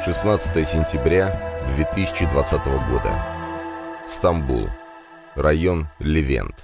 16 сентября 2020 года. Стамбул. Район Левент.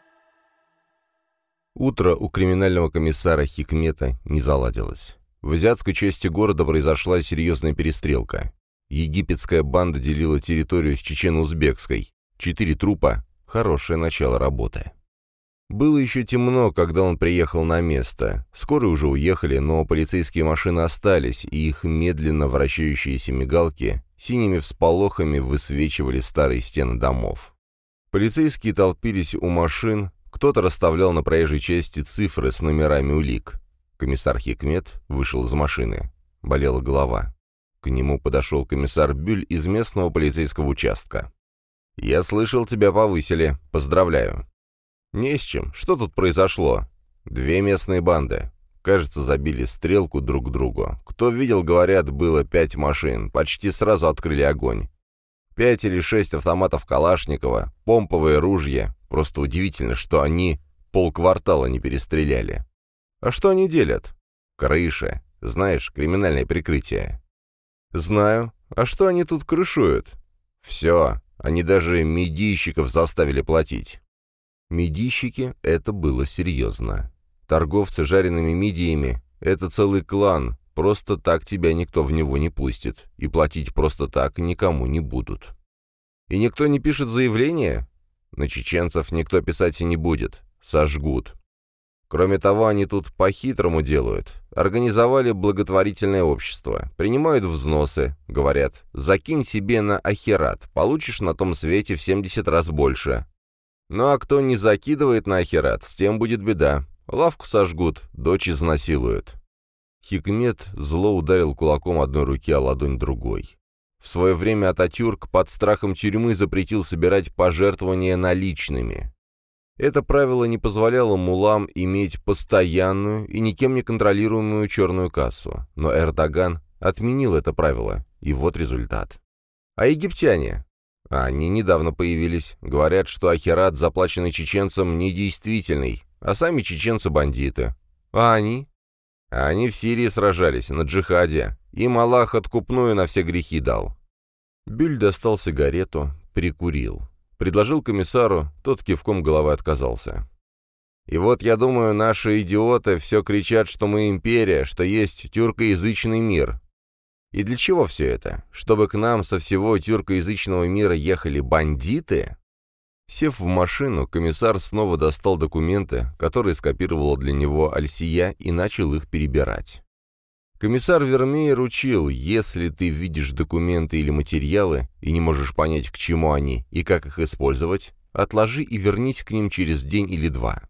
Утро у криминального комиссара Хикмета не заладилось. В азиатской части города произошла серьезная перестрелка. Египетская банда делила территорию с чечено-узбекской. 4 трупа — хорошее начало работы. Было еще темно, когда он приехал на место. Скорые уже уехали, но полицейские машины остались, и их медленно вращающиеся мигалки синими всполохами высвечивали старые стены домов. Полицейские толпились у машин, кто-то расставлял на проезжей части цифры с номерами улик. Комиссар Хикмет вышел из машины. Болела голова. К нему подошел комиссар Бюль из местного полицейского участка. «Я слышал, тебя повысили. Поздравляю». «Не с чем. Что тут произошло?» 2 местные банды. Кажется, забили стрелку друг к другу. Кто видел, говорят, было 5 машин. Почти сразу открыли огонь. 5 или 6 автоматов Калашникова, помповые ружья. Просто удивительно, что они полквартала не перестреляли. А что они делят? Крыши. Знаешь, криминальное прикрытие. Знаю. А что они тут крышуют? Все. Они даже медийщиков заставили платить. Медийщики — это было серьезно. Торговцы жареными мидиями — это целый клан, просто так тебя никто в него не пустит, и платить просто так никому не будут. И никто не пишет заявление? На чеченцев никто писать и не будет, сожгут. Кроме того, они тут по-хитрому делают. Организовали благотворительное общество, принимают взносы, говорят, закинь себе на ахират, получишь на том свете в 70 раз больше. Ну а кто не закидывает на ахират, с тем будет беда. Лавку сожгут, дочь изнасилуют. Хикмет зло ударил кулаком одной руки о ладонь другой. В свое время Ататюрк под страхом тюрьмы запретил собирать пожертвования наличными. Это правило не позволяло муллам иметь постоянную и никем не контролируемую черную кассу. Но Эрдоган отменил это правило, и вот результат. А египтяне? Они недавно появились. Говорят, что ахират, заплаченный чеченцам, недействительный, а сами чеченцы бандиты. А они? Они в Сирии сражались, на джихаде. Им Аллах откупную на все грехи дал. Бюль достал сигарету, прикурил. Предложил комиссару, тот кивком головы отказался. И вот, я думаю, наши идиоты все кричат, что мы империя, что есть тюркоязычный мир. И для чего все это? Чтобы к нам со всего тюркоязычного мира ехали бандиты? Сев в машину, комиссар снова достал документы, которые скопировала для него Альсия, и начал их перебирать. Комиссар Вермеер учил, если ты видишь документы или материалы и не можешь понять, к чему они и как их использовать, отложи и вернись к ним через день или 2.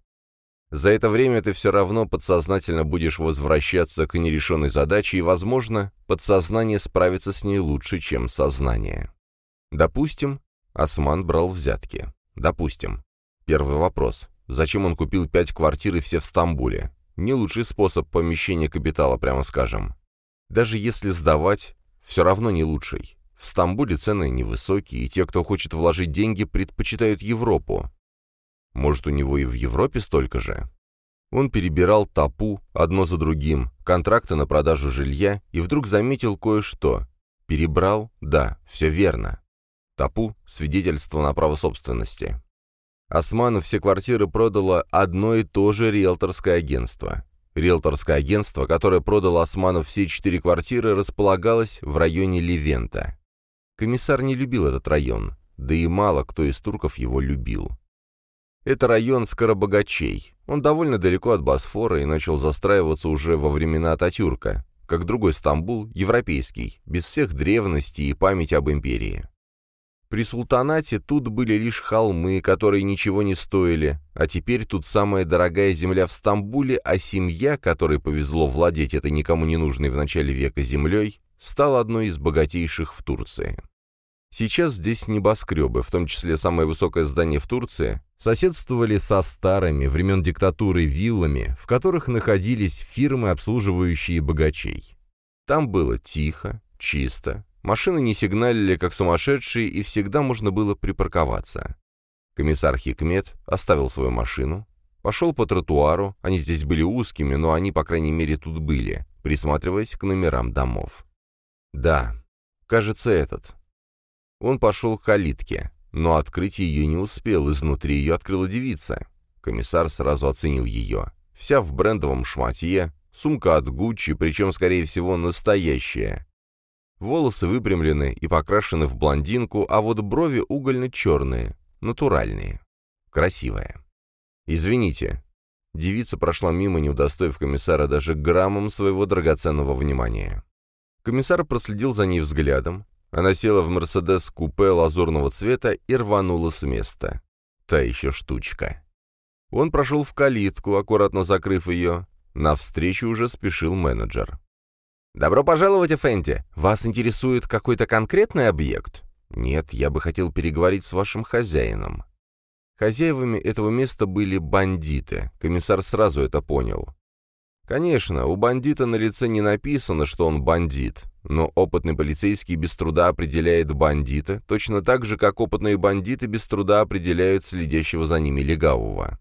За это время ты все равно подсознательно будешь возвращаться к нерешенной задаче, и, возможно, подсознание справится с ней лучше, чем сознание. Допустим, Осман брал взятки. Допустим. Первый вопрос. Зачем он купил 5 квартир и все в Стамбуле? Не лучший способ помещения капитала, прямо скажем. Даже если сдавать, все равно не лучший. В Стамбуле цены невысокие, и те, кто хочет вложить деньги, предпочитают Европу. Может, у него и в Европе столько же? Он перебирал тапу одно за другим, контракты на продажу жилья, и вдруг заметил кое-что. Перебрал? Да, все верно. Тапу — свидетельство на право собственности. Осману все квартиры продало одно и то же риэлторское агентство. Риэлторское агентство, которое продало Осману все 4 квартиры, располагалось в районе Левента. Комиссар не любил этот район, да и мало кто из турков его любил. Это район скоробогачей. Он довольно далеко от Босфора и начал застраиваться уже во времена Ататюрка, как другой Стамбул, европейский, без всех древностей и памяти об империи. При султанате тут были лишь холмы, которые ничего не стоили, а теперь тут самая дорогая земля в Стамбуле, а семья, которой повезло владеть этой никому не нужной в начале века землей, стала одной из богатейших в Турции. Сейчас здесь небоскребы, в том числе самое высокое здание в Турции, соседствовали со старыми, времен диктатуры, виллами, в которых находились фирмы, обслуживающие богачей. Там было тихо, чисто, машины не сигналили, как сумасшедшие, и всегда можно было припарковаться. Комиссар Хикмет оставил свою машину, пошел по тротуару, они здесь были узкими, но они, по крайней мере, тут были, присматриваясь к номерам домов. Да, кажется, этот. Он пошел к калитке, но открыть ее не успел, изнутри ее открыла девица. Комиссар сразу оценил ее. Вся в брендовом шматье, сумка от Гуччи, причем, скорее всего, настоящая. Волосы выпрямлены и покрашены в блондинку, а вот брови угольно-черные, натуральные. Красивая. «Извините». Девица прошла мимо, не удостоив комиссара даже граммом своего драгоценного внимания. Комиссар проследил за ней взглядом. Она села в «Мерседес-купе» лазурного цвета и рванула с места. Та еще штучка. Он прошел в калитку, аккуратно закрыв ее. Навстречу уже спешил менеджер. «Добро пожаловать, Эфенди! Вас интересует какой-то конкретный объект?» «Нет, я бы хотел переговорить с вашим хозяином». Хозяевами этого места были бандиты. Комиссар сразу это понял. Конечно, у бандита на лице не написано, что он бандит, но опытный полицейский без труда определяет бандита, точно так же, как опытные бандиты без труда определяют следящего за ними легавого.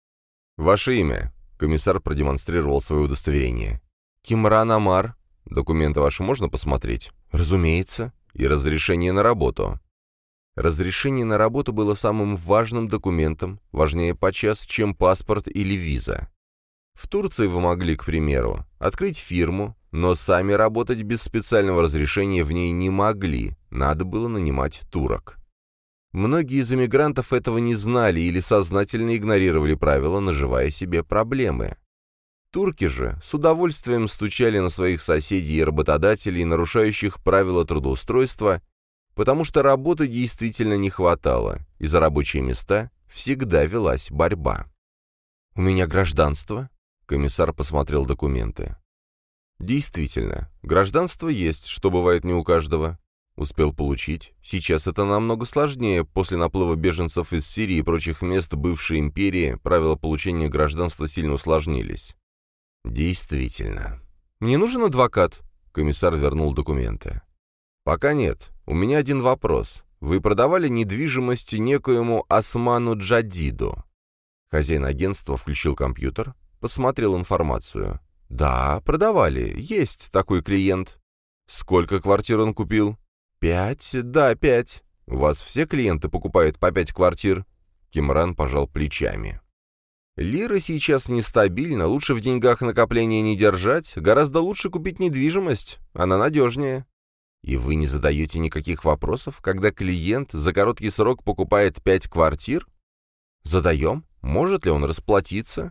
«Ваше имя?» — комиссар продемонстрировал свое удостоверение. «Кимран Амар. Документы ваши можно посмотреть?» «Разумеется. И разрешение на работу». Разрешение на работу было самым важным документом, важнее подчас, чем паспорт или виза. В Турции вы могли, к примеру, открыть фирму, но сами работать без специального разрешения в ней не могли, надо было нанимать турок. Многие из эмигрантов этого не знали или сознательно игнорировали правила, наживая себе проблемы. Турки же с удовольствием стучали на своих соседей и работодателей, нарушающих правила трудоустройства, потому что работы действительно не хватало, и за рабочие места всегда велась борьба. «У меня гражданство?» — комиссар посмотрел документы. «Действительно, гражданство есть, что бывает не у каждого. Успел получить. Сейчас это намного сложнее. После наплыва беженцев из Сирии и прочих мест бывшей империи правила получения гражданства сильно усложнились». «Действительно. Мне нужен адвокат?» — комиссар вернул документы. «Пока нет. У меня один вопрос. Вы продавали недвижимость некоему Осману Джадиду?» Хозяин агентства включил компьютер, посмотрел информацию. «Да, продавали. Есть такой клиент». «Сколько квартир он купил?» 5. Да, 5. У вас все клиенты покупают по 5 квартир?» Кимран пожал плечами. «Лира сейчас нестабильна, лучше в деньгах накопления не держать, гораздо лучше купить недвижимость, она надежнее». «И вы не задаете никаких вопросов, когда клиент за короткий срок покупает 5 квартир?» «Задаем. Может ли он расплатиться?»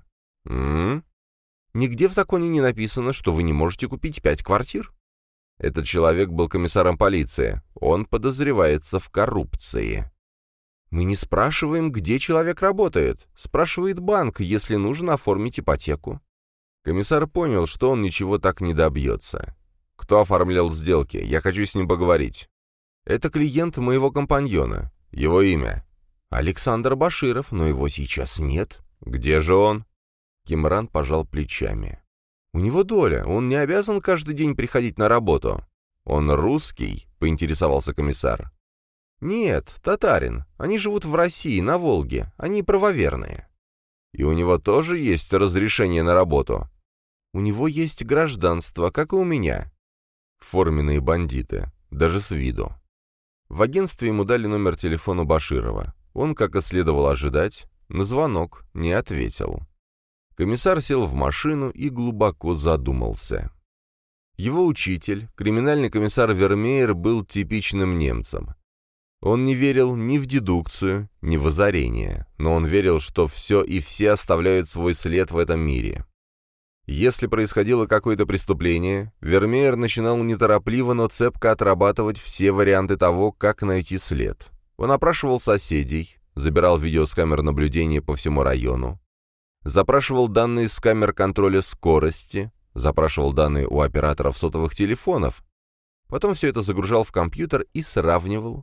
«Нигде в законе не написано, что вы не можете купить 5 квартир». Этот человек был комиссаром полиции. Он подозревается в коррупции. «Мы не спрашиваем, где человек работает. Спрашивает банк, если нужно оформить ипотеку». Комиссар понял, что он ничего так не добьется. «Кто оформлял сделки? Я хочу с ним поговорить». «Это клиент моего компаньона. Его имя?» «Александр Баширов, но его сейчас нет». «Где же он?» Кимран пожал плечами. «У него доля, он не обязан каждый день приходить на работу». «Он русский?» — поинтересовался комиссар. «Нет, татарин. Они живут в России, на Волге. Они правоверные». «И у него тоже есть разрешение на работу?» «У него есть гражданство, как и у меня». Форменные бандиты, даже с виду. В агентстве ему дали номер телефона Баширова. Он, как и следовало ожидать, на звонок не ответил. Комиссар сел в машину и глубоко задумался. Его учитель, криминальный комиссар Вермеер, был типичным немцем. Он не верил ни в дедукцию, ни в озарение, но он верил, что все и все оставляют свой след в этом мире. Если происходило какое-то преступление, Вермеер начинал неторопливо, но цепко отрабатывать все варианты того, как найти след. Он опрашивал соседей, забирал видео с камер наблюдения по всему району, запрашивал данные с камер контроля скорости, запрашивал данные у операторов сотовых телефонов, потом все это загружал в компьютер и сравнивал.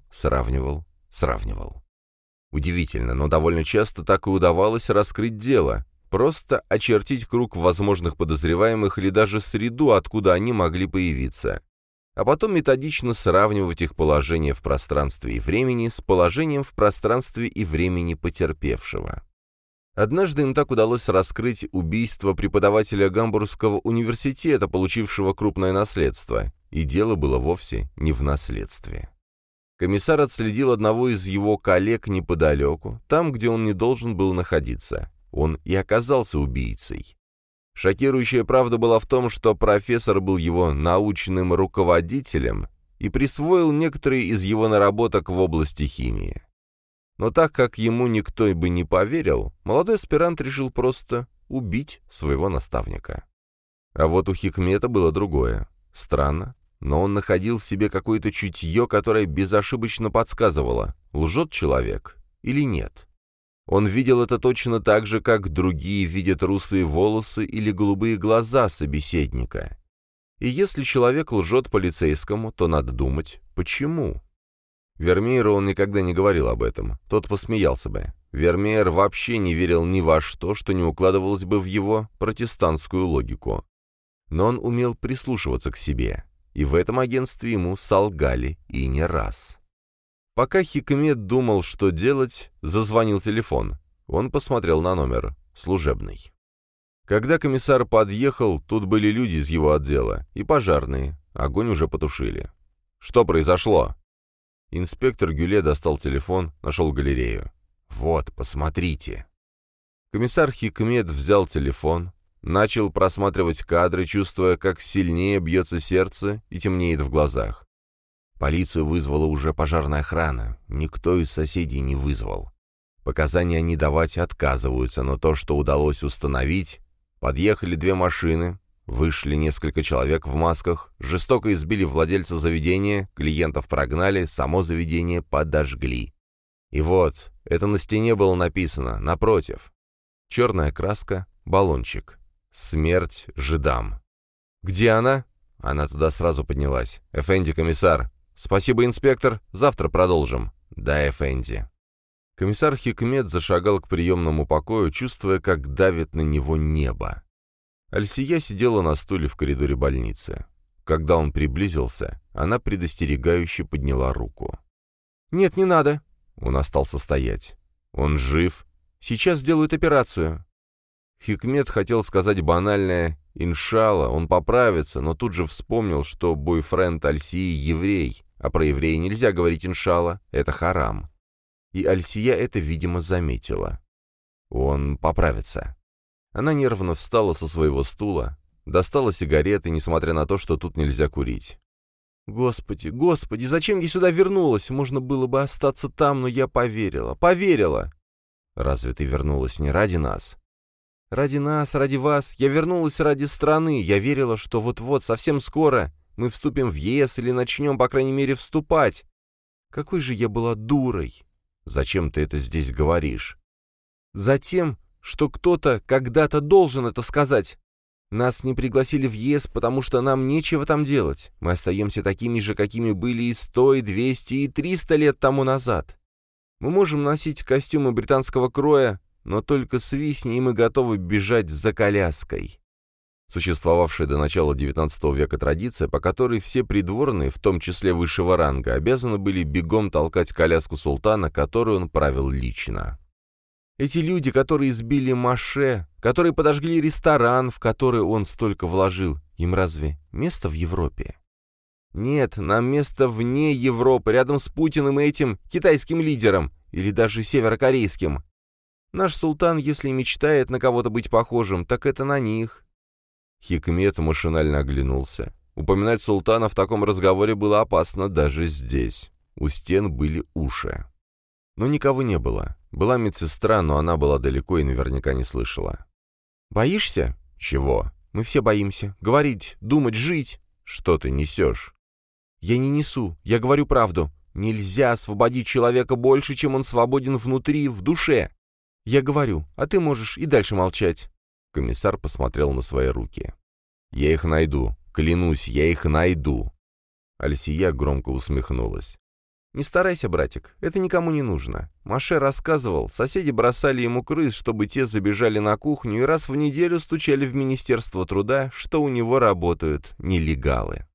Удивительно, но довольно часто так и удавалось раскрыть дело, просто очертить круг возможных подозреваемых или даже среду, откуда они могли появиться, а потом методично сравнивать их положение в пространстве и времени с положением в пространстве и времени потерпевшего. Однажды им так удалось раскрыть убийство преподавателя Гамбургского университета, получившего крупное наследство. и дело было вовсе не в наследстве. Комиссар отследил одного из его коллег неподалеку, там, где он не должен был находиться. Он и оказался убийцей. Шокирующая правда была в том, что профессор был его научным руководителем и присвоил некоторые из его наработок в области химии. Но так как ему никто бы не поверил, молодой аспирант решил просто убить своего наставника. А вот у Хикмета было другое. Странно, но он находил в себе какое-то чутье, которое безошибочно подсказывало, лжет человек или нет. Он видел это точно так же, как другие видят русые волосы или голубые глаза собеседника. И если человек лжет полицейскому, то надо думать, почему. Вермееру он никогда не говорил об этом, тот посмеялся бы. Вермеер вообще не верил ни во что, что не укладывалось бы в его протестантскую логику. Но он умел прислушиваться к себе, и в этом агентстве ему солгали и не раз. Пока Хикмет думал, что делать, зазвонил телефон. Он посмотрел на номер, служебный. Когда комиссар подъехал, тут были люди из его отдела и пожарные, огонь уже потушили. «Что произошло?» Инспектор Гюле достал телефон, нашел галерею. «Вот, посмотрите». Комиссар Хикмет взял телефон, начал просматривать кадры, чувствуя, как сильнее бьется сердце и темнеет в глазах. Полицию вызвала уже пожарная охрана, никто из соседей не вызвал. Показания они давать отказываются, но то, что удалось установить, подъехали 2 машины, вышли несколько человек в масках, жестоко избили владельца заведения, клиентов прогнали, само заведение подожгли. И вот, это на стене было написано, напротив. Черная краска, баллончик. «Смерть жидам». «Где она?» Она туда сразу поднялась. «Эфенди, комиссар». «Спасибо, инспектор. Завтра продолжим». «Да, Эфенди». Комиссар Хикмет зашагал к приемному покою, чувствуя, как давит на него небо. Альсия сидела на стуле в коридоре больницы. Когда он приблизился, она предостерегающе подняла руку. «Нет, не надо». Он остался стоять. «Он жив. Сейчас сделают операцию». Хикмет хотел сказать банальное «Иншалла, он поправится», но тут же вспомнил, что бойфренд Альсии еврей, а про еврея нельзя говорить «Иншалла», это харам. И Альсия это, видимо, заметила. Он поправится. Она нервно встала со своего стула, достала сигареты, несмотря на то, что тут нельзя курить. «Господи, Господи, зачем я сюда вернулась? Можно было бы остаться там, но я поверила, поверила!» «Разве ты вернулась не ради нас?» «Ради нас, ради вас. Я вернулась ради страны. Я верила, что вот-вот, совсем скоро, мы вступим в ЕС или начнем, по крайней мере, вступать. Какой же я была дурой!» «Зачем ты это здесь говоришь?» «Затем, что кто-то когда-то должен это сказать. Нас не пригласили в ЕС, потому что нам нечего там делать. Мы остаемся такими же, какими были и 100, и 200, и 300 лет тому назад. Мы можем носить костюмы британского кроя, но только свистни, и мы готовы бежать за коляской». Существовавшая до начала XIX века традиция, по которой все придворные, в том числе высшего ранга, обязаны были бегом толкать коляску султана, которую он правил лично. Эти люди, которые избили Маше, которые подожгли ресторан, в который он столько вложил, им разве место в Европе? Нет, нам место вне Европы, рядом с Путиным и этим китайским лидером, или даже северокорейским. Наш султан, если мечтает на кого-то быть похожим, так это на них. Хикмет машинально оглянулся. Упоминать султана в таком разговоре было опасно даже здесь. У стен были уши. Но никого не было. Была медсестра, но она была далеко и наверняка не слышала. «Боишься?» «Чего?» «Мы все боимся. Говорить, думать, жить». «Что ты несешь?» «Я не несу. Я говорю правду. Нельзя освободить человека больше, чем он свободен внутри, в душе. Я говорю, а ты можешь и дальше молчать». Комиссар посмотрел на свои руки. «Я их найду. Клянусь, я их найду». Альсия громко усмехнулась. «Не старайся, братик, это никому не нужно. Маше рассказывал, соседи бросали ему крыс, чтобы те забежали на кухню и раз в неделю стучали в Министерство труда, что у него работают нелегалы».